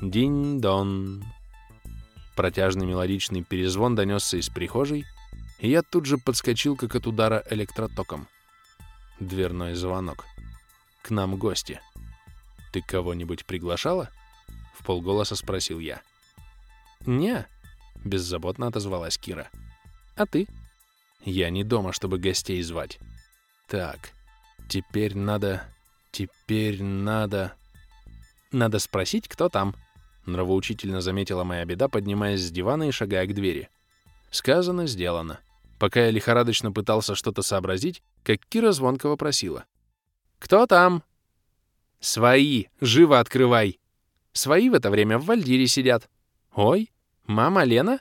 Динь-дон. Протяжный мелодичный перезвон донесся из прихожей, и я тут же подскочил, как от удара электротоком. Дверной звонок. К нам гости. «Ты кого-нибудь приглашала?» — вполголоса спросил я. «Не», — беззаботно отозвалась Кира. «А ты?» «Я не дома, чтобы гостей звать. Так, теперь надо... Надо спросить, кто там», — нравоучительно заметила моя беда, поднимаясь с дивана и шагая к двери. Сказано, сделано. Пока я лихорадочно пытался что-то сообразить, как Кира звонко вопросила. «Кто там?» «Свои! Живо открывай!» «Свои в это время в вальдире сидят». «Ой, мама Лена?»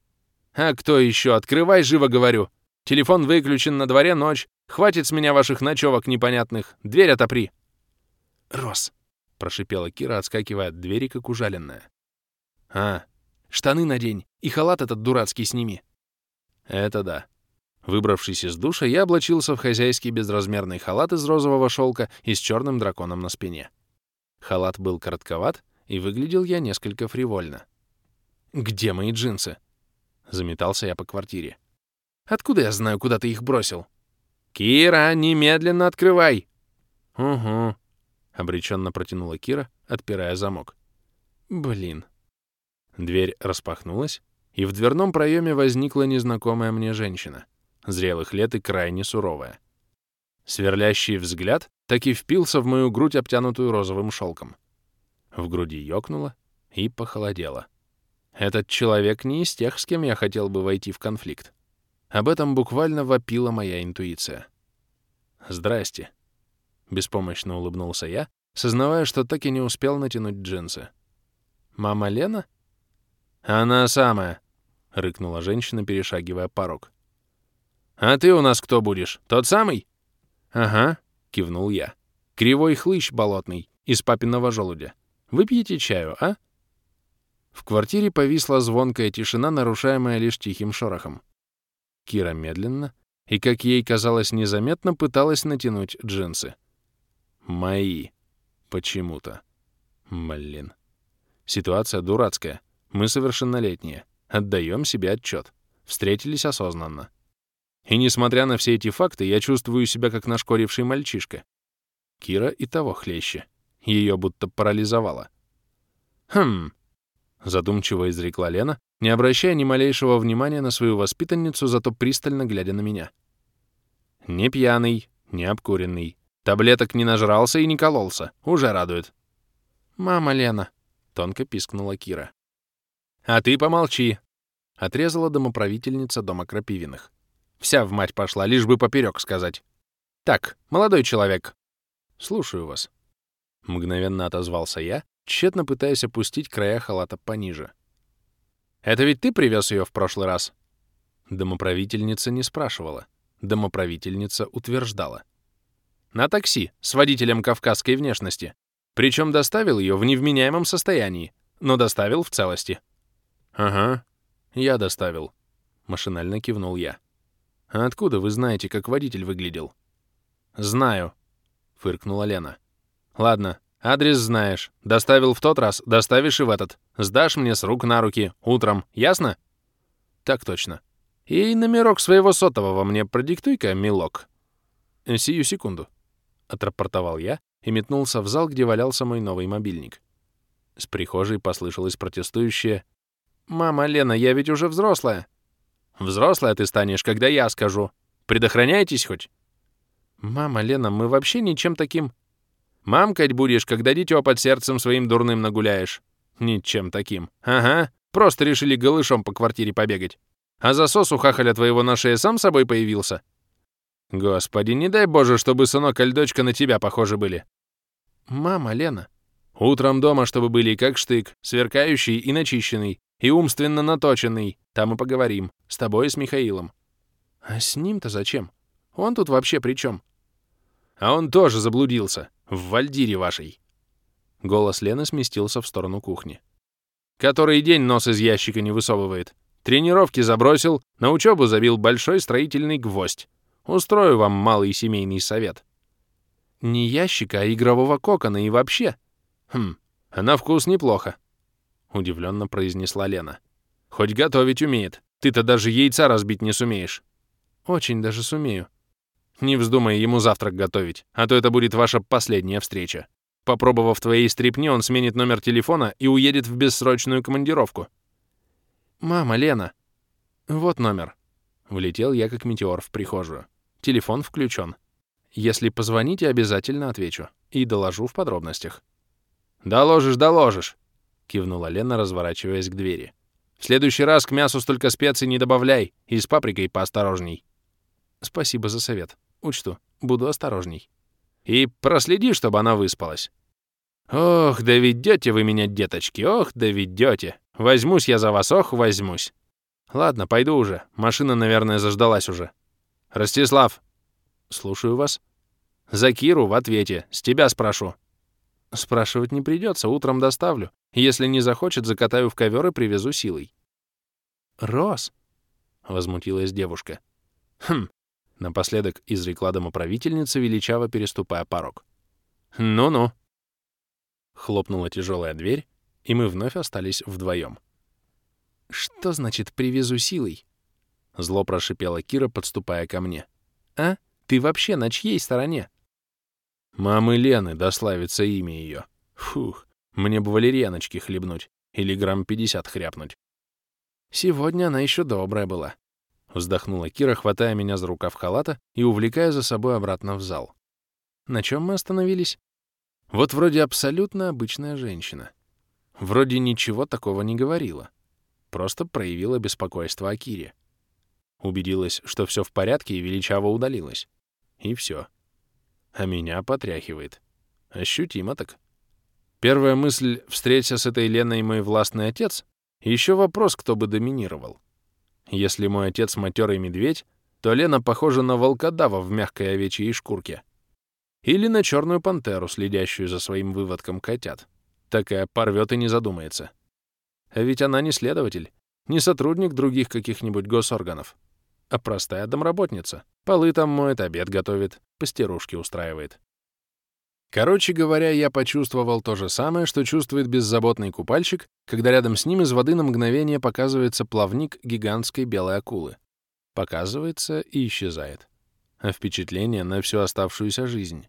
«А кто еще? Открывай, живо говорю! Телефон выключен, на дворе ночь. Хватит с меня ваших ночевок непонятных. Дверь отопри!» «Рос!» — прошипела Кира, отскакивая от двери, как ужаленная. «А, штаны надень и халат этот дурацкий сними». «Это да». Выбравшись из душа, я облачился в хозяйский безразмерный халат из розового шелка и с черным драконом на спине. Халат был коротковат, и выглядел я несколько фривольно. «Где мои джинсы?» Заметался я по квартире. «Откуда я знаю, куда ты их бросил?» «Кира, немедленно открывай!» «Угу», — обреченно протянула Кира, отпирая замок. «Блин». Дверь распахнулась, и в дверном проеме возникла незнакомая мне женщина, зрелых лет и крайне суровая. Сверлящий взгляд так и впился в мою грудь, обтянутую розовым шелком. В груди ёкнуло и похолодело. Этот человек не из тех, с кем я хотел бы войти в конфликт. Об этом буквально вопила моя интуиция. «Здрасте», — беспомощно улыбнулся я, сознавая, что так и не успел натянуть джинсы. «Мама Лена?» «Она самая», — рыкнула женщина, перешагивая порог. «А ты у нас кто будешь? Тот самый?» «Ага», — кивнул я. «Кривой хлыщ болотный, из папиного желудя. Выпьете чаю, а?» В квартире повисла звонкая тишина, нарушаемая лишь тихим шорохом. Кира медленно и, как ей казалось, незаметно пыталась натянуть джинсы. Мои. Почему-то. Блин. Ситуация дурацкая. Мы совершеннолетние. Отдаем себе отчет. Встретились осознанно. И несмотря на все эти факты, я чувствую себя как нашкоривший мальчишка. Кира и того хлеще. Ее будто парализовало. «Хм», — задумчиво изрекла Лена, не обращая ни малейшего внимания на свою воспитанницу, зато пристально глядя на меня. «Не пьяный, не обкуренный. Таблеток не нажрался и не кололся. Уже радует». «Мама Лена», — тонко пискнула Кира. «А ты помолчи», — отрезала домоправительница дома Крапивиных. «Вся в мать пошла, лишь бы поперек сказать. Так, молодой человек». «Слушаю вас», — мгновенно отозвался я, тщетно пытаясь опустить края халата пониже. «Это ведь ты привез ее в прошлый раз?» Домоправительница не спрашивала. Домоправительница утверждала. «На такси, с водителем кавказской внешности. Причем доставил ее в невменяемом состоянии, но доставил в целости». «Ага, я доставил», — машинально кивнул я. «А откуда вы знаете, как водитель выглядел?» «Знаю», — фыркнула Лена. «Ладно, адрес знаешь. Доставил в тот раз, доставишь и в этот. Сдашь мне с рук на руки, утром, ясно?» «Так точно. И номерок своего сотового мне продиктуй-ка, милок». «Сию секунду», — отрапортовал я и метнулся в зал, где валялся мой новый мобильник. С прихожей послышалось протестующее: «Мама Лена, я ведь уже взрослая». «Взрослая ты станешь, когда я скажу. Предохраняйтесь хоть». «Мама Лена, мы вообще ничем таким...» «Мамкать будешь, когда дитё под сердцем своим дурным нагуляешь». «Ничем таким. Ага, просто решили голышом по квартире побегать. А засос у хахаля твоего на шее сам собой появился?» «Господи, не дай Боже, чтобы сынок или дочка на тебя похожи были». «Мама Лена...» «Утром дома, чтобы были как штык, сверкающий и начищенный, и умственно наточенный. Там и поговорим. С тобой и с Михаилом». «А с ним-то зачем? Он тут вообще при чем?» «А он тоже заблудился. В вальдире вашей». Голос Лены сместился в сторону кухни. «Который день нос из ящика не высовывает. Тренировки забросил, на учебу забил большой строительный гвоздь. Устрою вам малый семейный совет». «Не ящика, а игрового кокона и вообще...» «Хм, а на вкус неплохо». удивленно произнесла Лена. «Хоть готовить умеет. Ты-то даже яйца разбить не сумеешь». «Очень даже сумею». «Не вздумай ему завтрак готовить, а то это будет ваша последняя встреча. Попробовав твоей стряпни, он сменит номер телефона и уедет в бессрочную командировку». «Мама, Лена!» «Вот номер». Влетел я как метеор в прихожую. Телефон включен. Если позвоните, обязательно отвечу. И доложу в подробностях. «Доложишь, доложишь!» — кивнула Лена, разворачиваясь к двери. «В следующий раз к мясу столько специй не добавляй, и с паприкой поосторожней». «Спасибо за совет. Учту. Буду осторожней». «И проследи, чтобы она выспалась». «Ох, да ведёте вы меня, деточки, ох, да ведёте. Возьмусь я за вас, ох, возьмусь. Ладно, пойду уже. Машина, наверное, заждалась уже. Ростислав!» «Слушаю вас». «За Киру в ответе. С тебя спрошу». «Спрашивать не придется, утром доставлю. Если не захочет, закатаю в ковер и привезу силой». «Рос!» — возмутилась девушка. «Хм!» — напоследок изрекла домоправительница, величаво переступая порог. «Ну-ну!» Хлопнула тяжелая дверь, и мы вновь остались вдвоем. «Что значит «привезу силой»?» — зло прошипела Кира, подступая ко мне. «А? Ты вообще на чьей стороне?» «Мамы Лены, да славится имя ее. Фух, мне бы валерьяночки хлебнуть или грамм 50 хряпнуть». «Сегодня она еще добрая была», — вздохнула Кира, хватая меня за рукав халата и увлекая за собой обратно в зал. «На чем мы остановились?» Вот вроде абсолютно обычная женщина. Вроде ничего такого не говорила. Просто проявила беспокойство о Кире. Убедилась, что все в порядке, и величаво удалилась. И все. А меня потряхивает. Ощутимо так. Первая мысль: встреться с этой Леной мой властный отец, и еще вопрос, кто бы доминировал. Если мой отец матерый медведь, то Лена похожа на волкодава в мягкой овечьей шкурке. Или на черную пантеру, следящую за своим выводком котят. Такая порвет и не задумается. А ведь она не следователь, не сотрудник других каких-нибудь госорганов, а простая домработница. Полы там моет, обед готовит, пастерушки устраивает. Короче говоря, я почувствовал то же самое, что чувствует беззаботный купальщик, когда рядом с ним из воды на мгновение показывается плавник гигантской белой акулы. Показывается и исчезает. А впечатление на всю оставшуюся жизнь.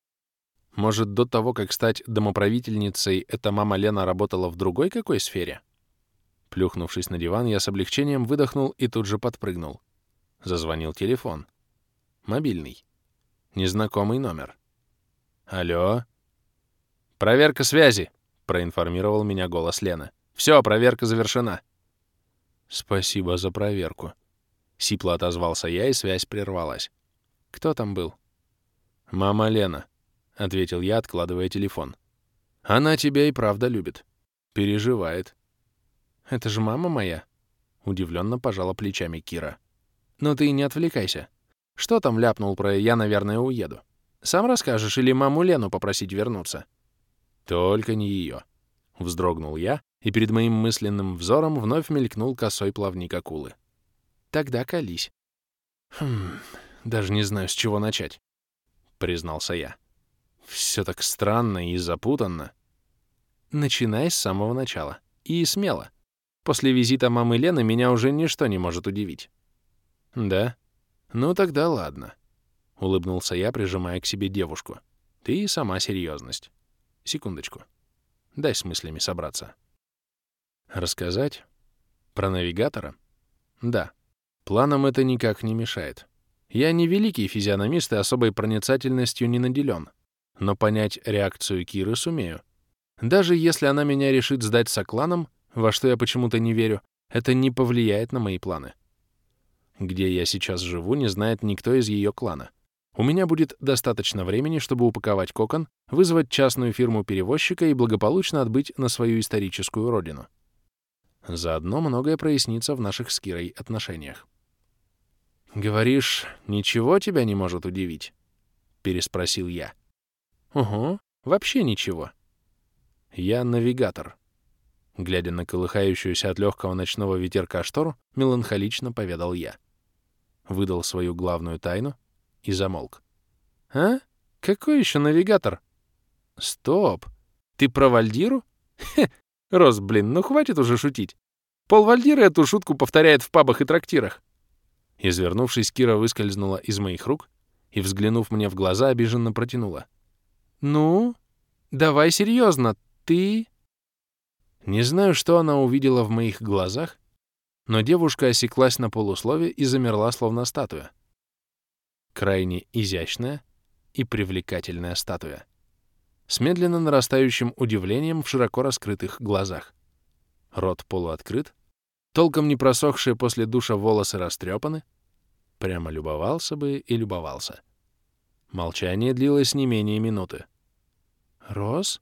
Может, до того, как стать домоправительницей, эта мама Лена работала в другой какой сфере? Плюхнувшись на диван, я с облегчением выдохнул и тут же подпрыгнул. Зазвонил телефон. Мобильный. Незнакомый номер. «Алло?» «Проверка связи», — проинформировал меня голос Лены. «Все, проверка завершена». «Спасибо за проверку», — сипло отозвался я, и связь прервалась. «Кто там был?» «Мама Лена», — ответил я, откладывая телефон. «Она тебя и правда любит. Переживает». «Это же мама моя», — удивленно пожала плечами Кира. «Но ты не отвлекайся. Что там ляпнул про «я, наверное, уеду»? Сам расскажешь или маму Лену попросить вернуться?» «Только не ее», — вздрогнул я, и перед моим мысленным взором вновь мелькнул косой плавник акулы. «Тогда колись». Даже не знаю, с чего начать», — признался я. «Все так странно и запутанно». «Начинай с самого начала. И смело. После визита мамы Лены меня уже ничто не может удивить». «Да? Ну тогда ладно», — улыбнулся я, прижимая к себе девушку. «Ты и сама серьезность. Секундочку. Дай с мыслями собраться». «Рассказать? Про навигатора?» «Да. Планам это никак не мешает. Я не великий физиономист и особой проницательностью не наделен, но понять реакцию Киры сумею. Даже если она меня решит сдать сокланам, во что я почему-то не верю, это не повлияет на мои планы. Где я сейчас живу, не знает никто из ее клана. У меня будет достаточно времени, чтобы упаковать кокон, вызвать частную фирму-перевозчика и благополучно отбыть на свою историческую родину. Заодно многое прояснится в наших с Кирой отношениях. «Говоришь, ничего тебя не может удивить?» — переспросил я. «Угу, вообще ничего. Я навигатор». Глядя на колыхающуюся от легкого ночного ветерка штору, меланхолично поведал я. Выдал свою главную тайну и замолк. «А? Какой еще навигатор?» «Стоп! Ты про Вальдиру? Хе! Рос, блин, ну хватит уже шутить. Полвальдира эту шутку повторяет в пабах и трактирах. Извернувшись, Кира выскользнула из моих рук и, взглянув мне в глаза, обиженно протянула. «Ну, давай серьезно, ты...» Не знаю, что она увидела в моих глазах, но девушка осеклась на полуслове и замерла, словно статуя. Крайне изящная и привлекательная статуя. С медленно нарастающим удивлением в широко раскрытых глазах. Рот полуоткрыт, толком не просохшие после душа волосы растрепаны. Прямо любовался бы и любовался. Молчание длилось не менее минуты. «Рос?»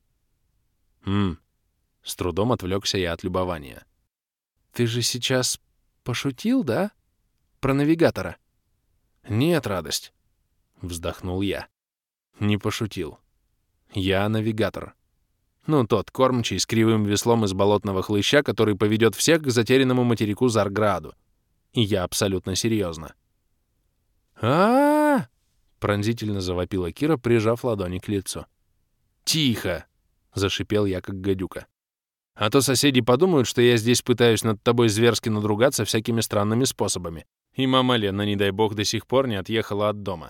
С трудом отвлекся я от любования. «Ты же сейчас пошутил, да? Про навигатора?» «Нет, радость», — вздохнул я. «Не пошутил. Я навигатор. Ну, тот кормчий с кривым веслом из болотного хлыща, который поведет всех к затерянному материку Зарграду. И я абсолютно серьезно». «А-а-а!» — пронзительно завопила Кира, прижав ладони к лицу. «Тихо!» — зашипел я, как гадюка. «А то соседи подумают, что я здесь пытаюсь над тобой зверски надругаться всякими странными способами. И мама Лена, не дай бог, до сих пор не отъехала от дома».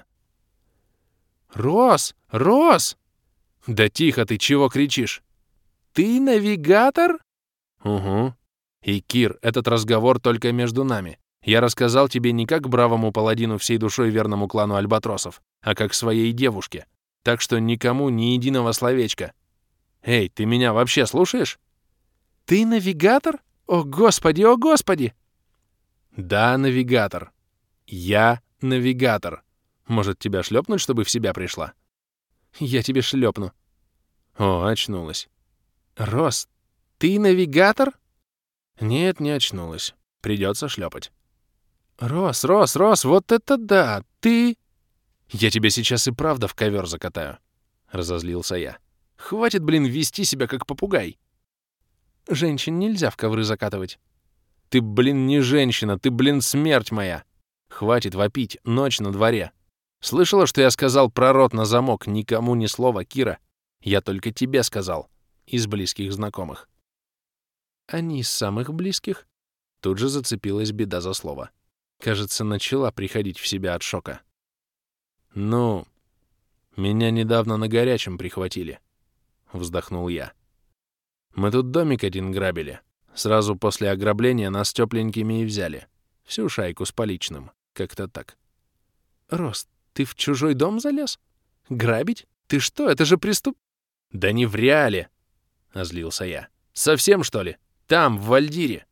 «Рос! Рос!» «Да тихо ты, чего кричишь?» «Ты навигатор?» «Угу. И, Кир, этот разговор только между нами. Я рассказал тебе не как бравому паладину всей душой верному клану альбатросов, а как своей девушке. Так что никому ни единого словечка. Эй, ты меня вообще слушаешь?» «Ты навигатор? О, Господи, о, Господи!» «Да, навигатор. Я навигатор. Может, тебя шлепнуть, чтобы в себя пришла?» «Я тебе шлепну». О, очнулась. «Рос, ты навигатор?» «Нет, не очнулась. Придется шлепать». «Рос, Рос, Рос, вот это да! Ты...» «Я тебя сейчас и правда в ковер закатаю», — разозлился я. «Хватит, блин, вести себя как попугай». «Женщин нельзя в ковры закатывать». «Ты, блин, не женщина, ты, блин, смерть моя. Хватит вопить, ночь на дворе. Слышала, что я сказал про рот на замок? Никому ни слова, Кира. Я только тебе сказал. Из близких знакомых». «Они из самых близких?» Тут же зацепилась беда за слово. Кажется, начала приходить в себя от шока. «Ну, меня недавно на горячем прихватили», — вздохнул я. «Мы тут домик один грабили. Сразу после ограбления нас тёпленькими и взяли. Всю шайку с поличным. Как-то так». «Рос, ты в чужой дом залез? Грабить? Ты что, это же преступ...» «Да не в реале!» — озлился я. «Совсем, что ли? Там, в Вальдире!»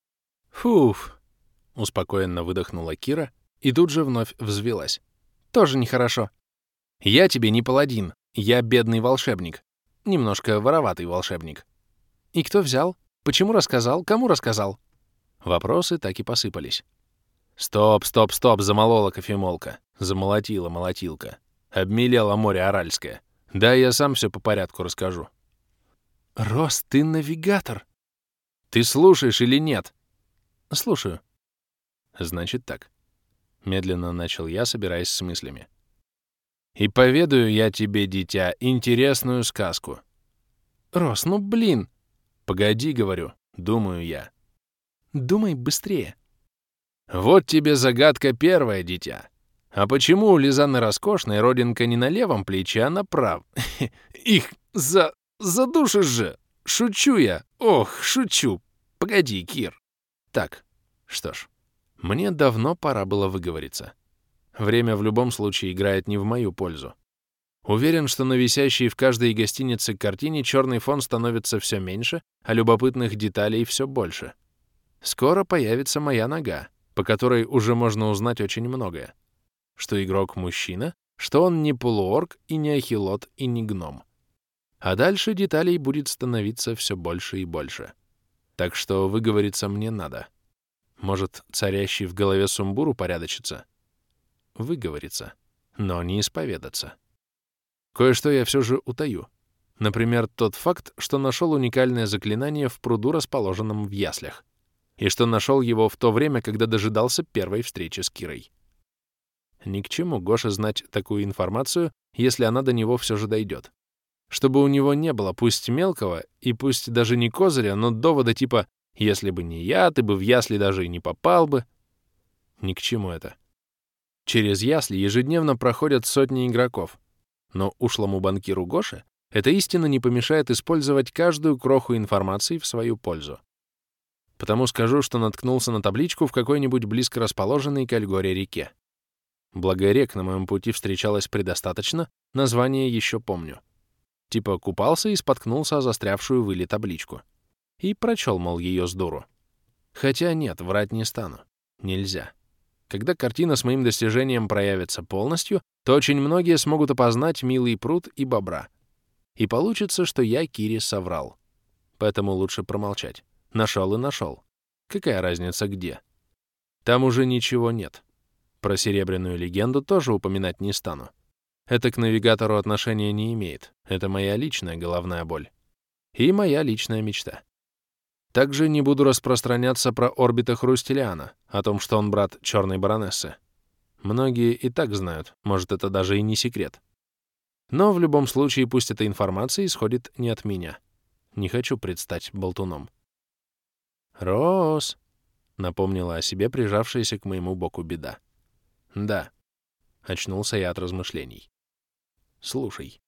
«Фуф!» — успокоенно выдохнула Кира и тут же вновь взвилась. «Тоже нехорошо. Я тебе не паладин, я бедный волшебник. Немножко вороватый волшебник. И кто взял? Почему рассказал? Кому рассказал?» Вопросы так и посыпались. «Стоп, стоп, стоп!» — замолола кофемолка. Замолотила молотилка. Обмелело море Аральское. Да, я сам все по порядку расскажу. «Рос, ты навигатор!» «Ты слушаешь или нет?» «Слушаю». «Значит так». Медленно начал я, собираясь с мыслями. «И поведаю я тебе, дитя, интересную сказку». «Рос, ну блин!» «Погоди, — говорю, — думаю я». «Думай быстрее». «Вот тебе загадка первая, дитя. А почему у Лизанны Роскошной родинка не на левом плече, а на правом? Их задушишь же! Шучу я! Ох, шучу! Погоди, Кир!» Так, что ж, мне давно пора было выговориться. Время в любом случае играет не в мою пользу. Уверен, что на висящей в каждой гостинице картине черный фон становится все меньше, а любопытных деталей все больше. Скоро появится моя нога, по которой уже можно узнать очень многое. Что игрок мужчина, что он не полуорк и не ахилот и не гном. А дальше деталей будет становиться все больше и больше. Так что выговориться мне надо. Может, царящий в голове сумбур упорядочится? Выговориться, но не исповедаться. Кое-что я все же утаю. Например, тот факт, что нашел уникальное заклинание в пруду, расположенном в яслях. И что нашел его в то время, когда дожидался первой встречи с Кирой. Ни к чему Гоше знать такую информацию, если она до него все же дойдет. Чтобы у него не было пусть мелкого и пусть даже не козыря, но довода типа «если бы не я, ты бы в ясли даже и не попал бы». Ни к чему это. Через ясли ежедневно проходят сотни игроков, но ушлому банкиру Гоше эта истина не помешает использовать каждую кроху информации в свою пользу. Потому скажу, что наткнулся на табличку в какой-нибудь близко расположенной к Альгоре реке. Благо рек на моем пути встречалось предостаточно, название еще помню. Типа купался и споткнулся о застрявшую в иле табличку. И прочел, мол, ее с дуру. Хотя нет, врать не стану. Нельзя. Когда картина с моим достижением проявится полностью, то очень многие смогут опознать милый пруд и бобра. И получится, что я Кире соврал. Поэтому лучше промолчать. Нашел и нашел. Какая разница где? Там уже ничего нет. Про серебряную легенду тоже упоминать не стану. Это к навигатору отношения не имеет. Это моя личная головная боль. И моя личная мечта. Также не буду распространяться про орбита Хрустелиана, о том, что он брат Черной Баронессы. Многие и так знают, может, это даже и не секрет. Но в любом случае пусть эта информация исходит не от меня. Не хочу предстать болтуном. «Рос!» — напомнила о себе прижавшаяся к моему боку беда. «Да», — очнулся я от размышлений. «Слушай,